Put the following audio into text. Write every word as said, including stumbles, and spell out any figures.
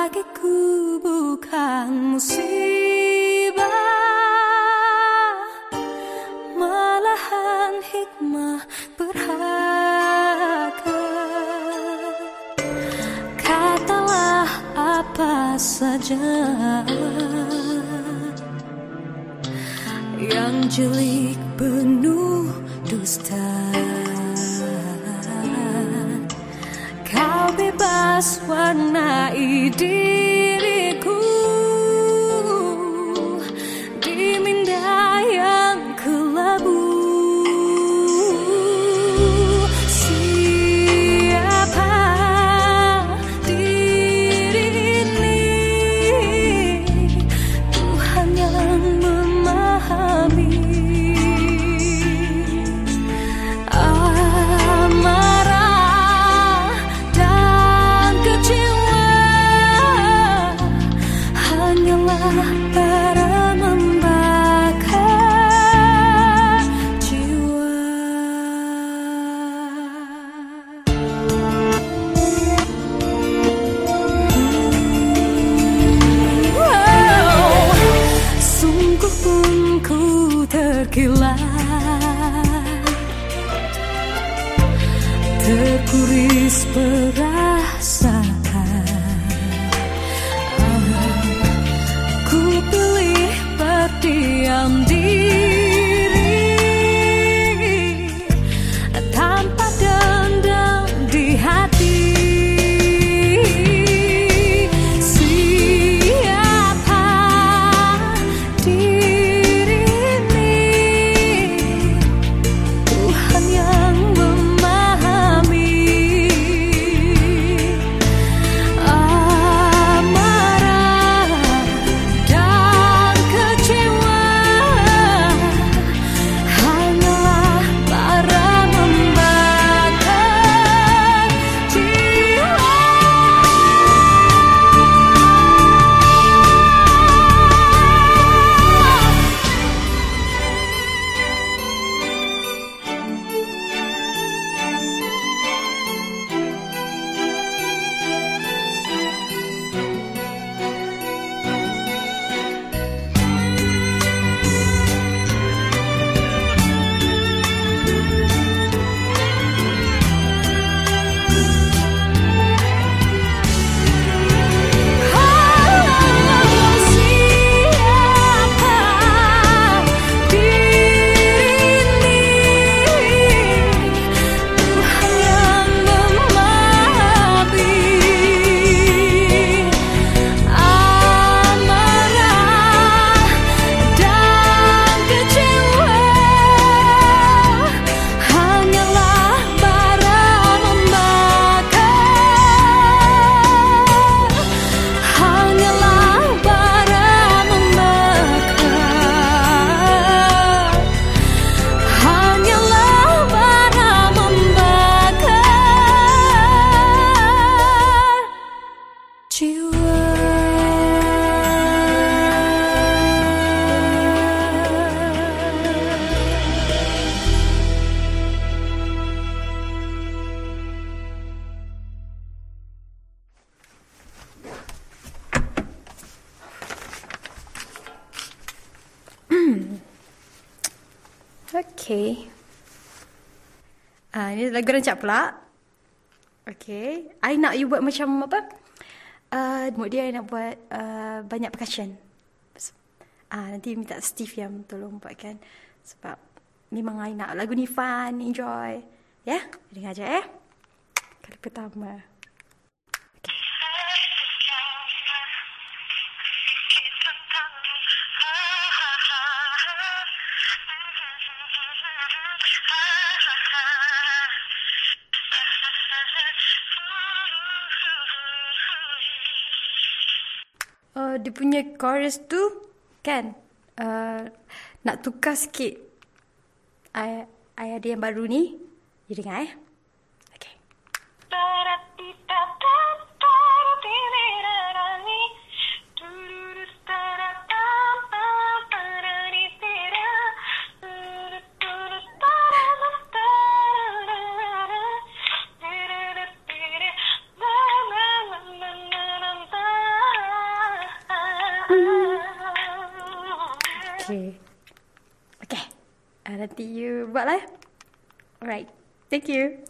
bagiku bukan musibah, malahan hikmah berharga. Katalah apa saja yang jelik penuh dusta. Kau bebas warnai diriku di minda yang kelabu. Siapa diri ini? Tuhan yang memahami. Amarah dan kecewa hanyalah bara membakar jiwa. Wow, sungguh pun ku terkilat, terkuris perasaan. Ku pilih berdiam diri tanpa dendam di hati. Siapa diri ini? Tuhan yang memahami. Amarah dan kecewa hanyalah bara membakar jiwa. Okay. Ah, ini lagu rancak pula. Okay. I nak you buat macam apa? Uh, mood dia I nak buat uh, banyak percussion. Ah, nanti minta Steve yang tolong buatkan. Sebab memang I nak lagu ni fun, enjoy. Ya, yeah? Dengar je eh. Kali pertama. Uh, dia punya chorus tu kan uh, nak tukar sikit. I, I ada yang baru ni. You dengar eh. Okay. Okay. Okay. Uh, nanti you buat lah. Alright. Thank you.